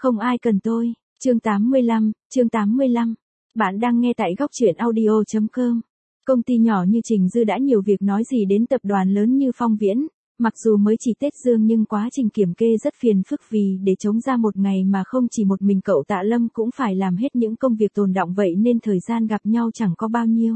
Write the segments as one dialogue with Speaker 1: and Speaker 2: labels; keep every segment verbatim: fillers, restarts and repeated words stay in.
Speaker 1: Không ai cần tôi, chương tám mươi lăm, chương tám mươi lăm. Bạn đang nghe tại góc truyện audio chấm com. Công ty nhỏ như Trình Dư đã nhiều việc nói gì đến tập đoàn lớn như Phong Viễn, mặc dù mới chỉ Tết Dương nhưng quá trình kiểm kê rất phiền phức vì để chống ra một ngày mà không chỉ một mình cậu Tạ Lâm cũng phải làm hết những công việc tồn đọng vậy nên thời gian gặp nhau chẳng có bao nhiêu.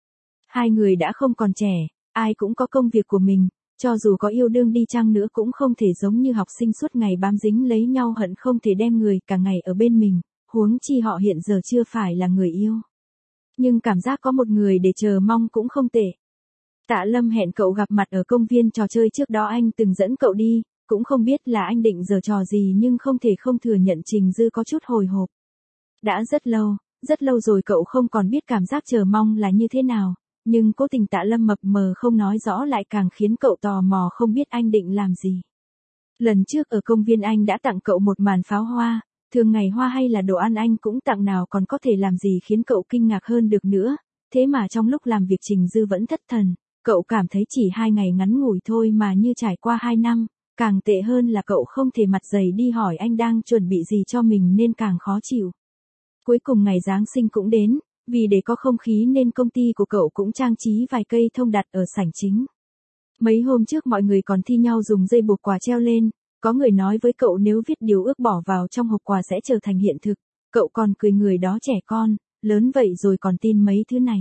Speaker 1: Hai người đã không còn trẻ, ai cũng có công việc của mình. Cho dù có yêu đương đi chăng nữa cũng không thể giống như học sinh suốt ngày bám dính lấy nhau hận không thể đem người cả ngày ở bên mình, huống chi họ hiện giờ chưa phải là người yêu. Nhưng cảm giác có một người để chờ mong cũng không tệ. Tạ Lâm hẹn cậu gặp mặt ở công viên trò chơi trước đó anh từng dẫn cậu đi, cũng không biết là anh định giở trò gì nhưng không thể không thừa nhận Trình Dư có chút hồi hộp. Đã rất lâu, rất lâu rồi cậu không còn biết cảm giác chờ mong là như thế nào. Nhưng cố tình Tạ Lâm mập mờ không nói rõ lại càng khiến cậu tò mò không biết anh định làm gì. Lần trước ở công viên anh đã tặng cậu một màn pháo hoa, thường ngày hoa hay là đồ ăn anh cũng tặng nào còn có thể làm gì khiến cậu kinh ngạc hơn được nữa. Thế mà trong lúc làm việc Trình Dư vẫn thất thần, cậu cảm thấy chỉ hai ngày ngắn ngủi thôi mà như trải qua hai năm, càng tệ hơn là cậu không thể mặt dày đi hỏi anh đang chuẩn bị gì cho mình nên càng khó chịu. Cuối cùng ngày Giáng sinh cũng đến. Vì để có không khí nên công ty của cậu cũng trang trí vài cây thông đặt ở sảnh chính. Mấy hôm trước mọi người còn thi nhau dùng dây buộc quà treo lên, có người nói với cậu nếu viết điều ước bỏ vào trong hộp quà sẽ trở thành hiện thực, cậu còn cười người đó trẻ con, lớn vậy rồi còn tin mấy thứ này.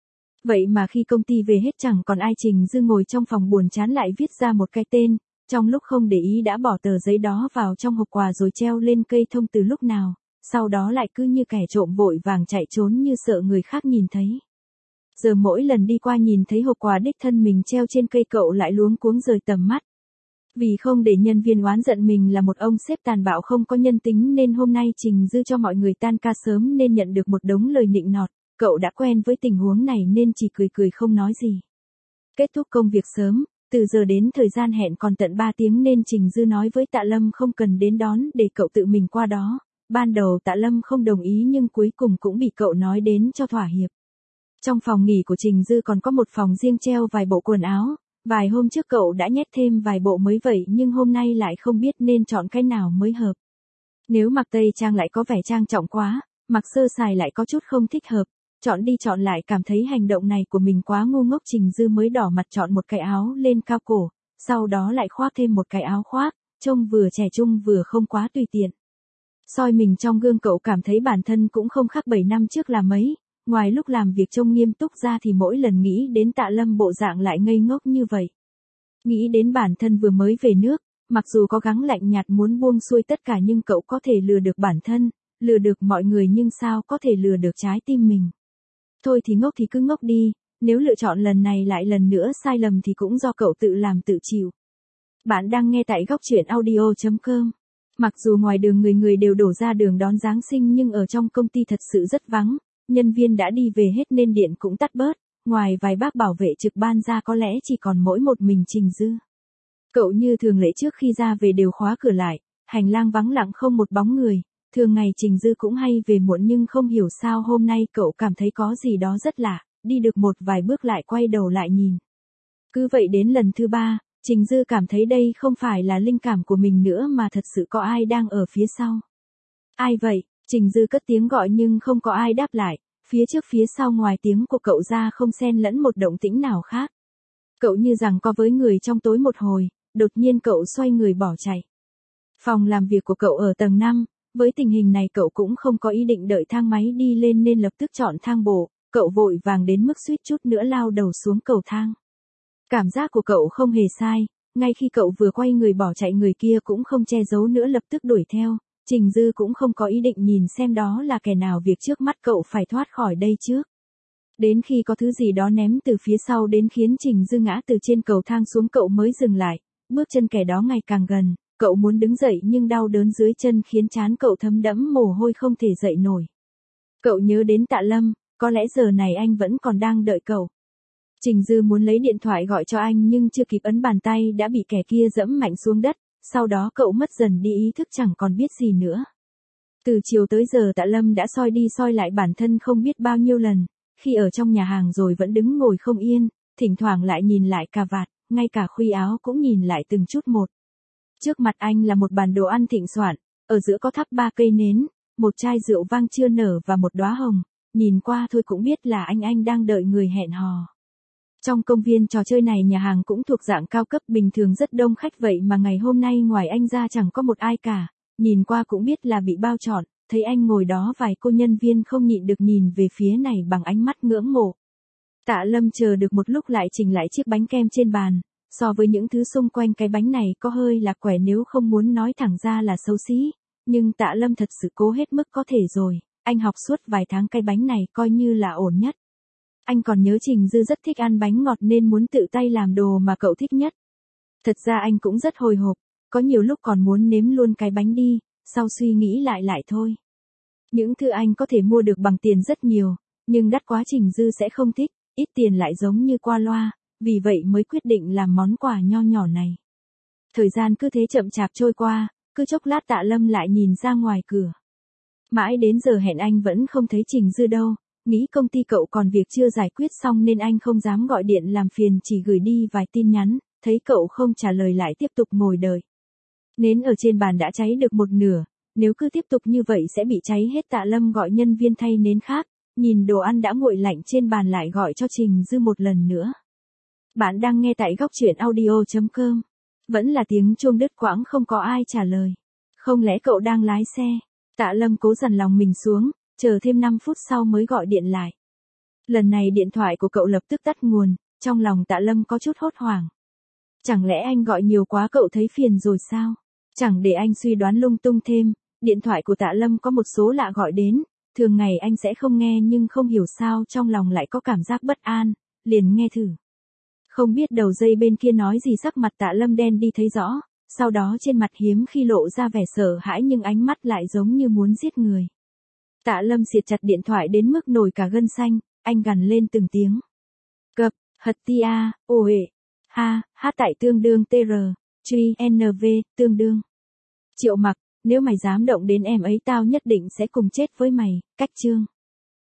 Speaker 1: Vậy mà khi công ty về hết chẳng còn ai. Trình Dư ngồi trong phòng buồn chán lại viết ra một cái tên, trong lúc không để ý đã bỏ tờ giấy đó vào trong hộp quà rồi treo lên cây thông từ lúc nào. Sau đó lại cứ như kẻ trộm vội vàng chạy trốn như sợ người khác nhìn thấy. Giờ mỗi lần đi qua nhìn thấy hộp quà đích thân mình treo trên cây cậu lại luống cuống rời tầm mắt. Vì không để nhân viên oán giận mình là một ông sếp tàn bạo không có nhân tính nên hôm nay Trình Dư cho mọi người tan ca sớm nên nhận được một đống lời nịnh nọt. Cậu đã quen với tình huống này nên chỉ cười cười không nói gì. Kết thúc công việc sớm, từ giờ đến thời gian hẹn còn tận ba tiếng nên Trình Dư nói với Tạ Lâm không cần đến đón để cậu tự mình qua đó. Ban đầu Tạ Lâm không đồng ý nhưng cuối cùng cũng bị cậu nói đến cho thỏa hiệp. Trong phòng nghỉ của Trình Dư còn có một phòng riêng treo vài bộ quần áo, vài hôm trước cậu đã nhét thêm vài bộ mới vậy nhưng hôm nay lại không biết nên chọn cái nào mới hợp. Nếu mặc tây trang lại có vẻ trang trọng quá, mặc sơ sài lại có chút không thích hợp, chọn đi chọn lại cảm thấy hành động này của mình quá ngu ngốc. Trình Dư mới đỏ mặt chọn một cái áo lên cao cổ, sau đó lại khoác thêm một cái áo khoác, trông vừa trẻ trung vừa không quá tùy tiện. Soi mình trong gương cậu cảm thấy bản thân cũng không khác bảy năm trước là mấy, ngoài lúc làm việc trông nghiêm túc ra thì mỗi lần nghĩ đến Tạ Lâm bộ dạng lại ngây ngốc như vậy. Nghĩ đến bản thân vừa mới về nước, mặc dù có gắng lạnh nhạt muốn buông xuôi tất cả nhưng cậu có thể lừa được bản thân, lừa được mọi người nhưng sao có thể lừa được trái tim mình. Thôi thì ngốc thì cứ ngốc đi, nếu lựa chọn lần này lại lần nữa sai lầm thì cũng do cậu tự làm tự chịu. Bạn đang nghe tại góc truyện audio chấm com. Mặc dù ngoài đường người người đều đổ ra đường đón Giáng sinh nhưng ở trong công ty thật sự rất vắng, nhân viên đã đi về hết nên điện cũng tắt bớt, ngoài vài bác bảo vệ trực ban ra có lẽ chỉ còn mỗi một mình Trình Dư. Cậu như thường lệ trước khi ra về đều khóa cửa lại, hành lang vắng lặng không một bóng người, thường ngày Trình Dư cũng hay về muộn nhưng không hiểu sao hôm nay cậu cảm thấy có gì đó rất lạ, đi được một vài bước lại quay đầu lại nhìn. Cứ vậy đến lần thứ ba. Trình Dư cảm thấy đây không phải là linh cảm của mình nữa mà thật sự có ai đang ở phía sau. Ai vậy? Trình Dư cất tiếng gọi nhưng không có ai đáp lại, phía trước phía sau ngoài tiếng của cậu ra không xen lẫn một động tĩnh nào khác. Cậu như rằng có với người trong tối một hồi, đột nhiên cậu xoay người bỏ chạy. Phòng làm việc của cậu ở tầng năm, với tình hình này cậu cũng không có ý định đợi thang máy đi lên nên lập tức chọn thang bộ, cậu vội vàng đến mức suýt chút nữa lao đầu xuống cầu thang. Cảm giác của cậu không hề sai, ngay khi cậu vừa quay người bỏ chạy người kia cũng không che giấu nữa lập tức đuổi theo, Trình Dư cũng không có ý định nhìn xem đó là kẻ nào việc trước mắt cậu phải thoát khỏi đây trước. Đến khi có thứ gì đó ném từ phía sau đến khiến Trình Dư ngã từ trên cầu thang xuống cậu mới dừng lại, bước chân kẻ đó ngày càng gần, cậu muốn đứng dậy nhưng đau đớn dưới chân khiến trán cậu thấm đẫm mồ hôi không thể dậy nổi. Cậu nhớ đến Tạ Lâm, có lẽ giờ này anh vẫn còn đang đợi cậu. Trình Dư muốn lấy điện thoại gọi cho anh nhưng chưa kịp ấn bàn tay đã bị kẻ kia dẫm mạnh xuống đất, sau đó cậu mất dần đi ý thức chẳng còn biết gì nữa. Từ chiều tới giờ Tạ Lâm đã soi đi soi lại bản thân không biết bao nhiêu lần, khi ở trong nhà hàng rồi vẫn đứng ngồi không yên, thỉnh thoảng lại nhìn lại cà vạt, ngay cả khuy áo cũng nhìn lại từng chút một. Trước mặt anh là một bàn đồ ăn thịnh soạn, Ở giữa có thắp ba cây nến, một chai rượu vang chưa nở và một đóa hồng, nhìn qua thôi cũng biết là anh anh đang đợi người hẹn hò. Trong công viên trò chơi này nhà hàng cũng thuộc dạng cao cấp bình thường rất đông khách vậy mà ngày hôm nay ngoài anh ra chẳng có một ai cả, nhìn qua cũng biết là bị bao trọn, thấy anh ngồi đó vài cô nhân viên không nhịn được nhìn về phía này bằng ánh mắt ngưỡng mộ. Tạ Lâm chờ được một lúc lại chỉnh lại chiếc bánh kem trên bàn, so với những thứ xung quanh cái bánh này có hơi là quẻ nếu không muốn nói thẳng ra là xấu xí, nhưng Tạ Lâm thật sự cố hết mức có thể rồi, anh học suốt vài tháng cái bánh này coi như là ổn nhất. Anh còn nhớ Trình Dư rất thích ăn bánh ngọt nên muốn tự tay làm đồ mà cậu thích nhất. Thật ra anh cũng rất hồi hộp, có nhiều lúc còn muốn nếm luôn cái bánh đi, sau suy nghĩ lại lại thôi. Những thứ anh có thể mua được bằng tiền rất nhiều, nhưng đắt quá Trình Dư sẽ không thích, ít tiền lại giống như qua loa, vì vậy mới quyết định làm món quà nho nhỏ này. Thời gian cứ thế chậm chạp trôi qua, cứ chốc lát Tạ Lâm lại nhìn ra ngoài cửa. Mãi đến giờ hẹn anh vẫn không thấy Trình Dư đâu, nghĩ công ty cậu còn việc chưa giải quyết xong nên anh không dám gọi điện làm phiền chỉ gửi đi vài tin nhắn, thấy cậu không trả lời lại tiếp tục ngồi đợi. Nến ở trên bàn đã cháy được một nửa, nếu cứ tiếp tục như vậy sẽ bị cháy hết. Tạ Lâm gọi nhân viên thay nến khác, nhìn đồ ăn đã nguội lạnh trên bàn lại gọi cho Trình Dư một lần nữa. Bạn đang nghe tại góc truyện audio chấm com. Vẫn là tiếng chuông đứt quãng không có ai trả lời. Không lẽ cậu đang lái xe? Tạ Lâm cố dằn lòng mình xuống, chờ thêm năm phút sau mới gọi điện lại. Lần này điện thoại của cậu lập tức tắt nguồn, trong lòng Tạ Lâm có chút hốt hoảng. Chẳng lẽ anh gọi nhiều quá cậu thấy phiền rồi sao? Chẳng để anh suy đoán lung tung thêm, điện thoại của Tạ Lâm có một số lạ gọi đến, thường ngày anh sẽ không nghe nhưng không hiểu sao trong lòng lại có cảm giác bất an, liền nghe thử. Không biết đầu dây bên kia nói gì sắc mặt Tạ Lâm đen đi thấy rõ, sau đó trên mặt hiếm khi lộ ra vẻ sợ hãi nhưng ánh mắt lại giống như muốn giết người. Tạ Lâm siết chặt điện thoại đến mức nổi cả gân xanh, anh gằn lên từng tiếng. Cập, hật tia, ồ ệ, ha, hát tại tương đương tr, truy, nv, tương đương. Triệu Mặc, nếu mày dám động đến em ấy tao nhất định sẽ cùng chết với mày, cách chương.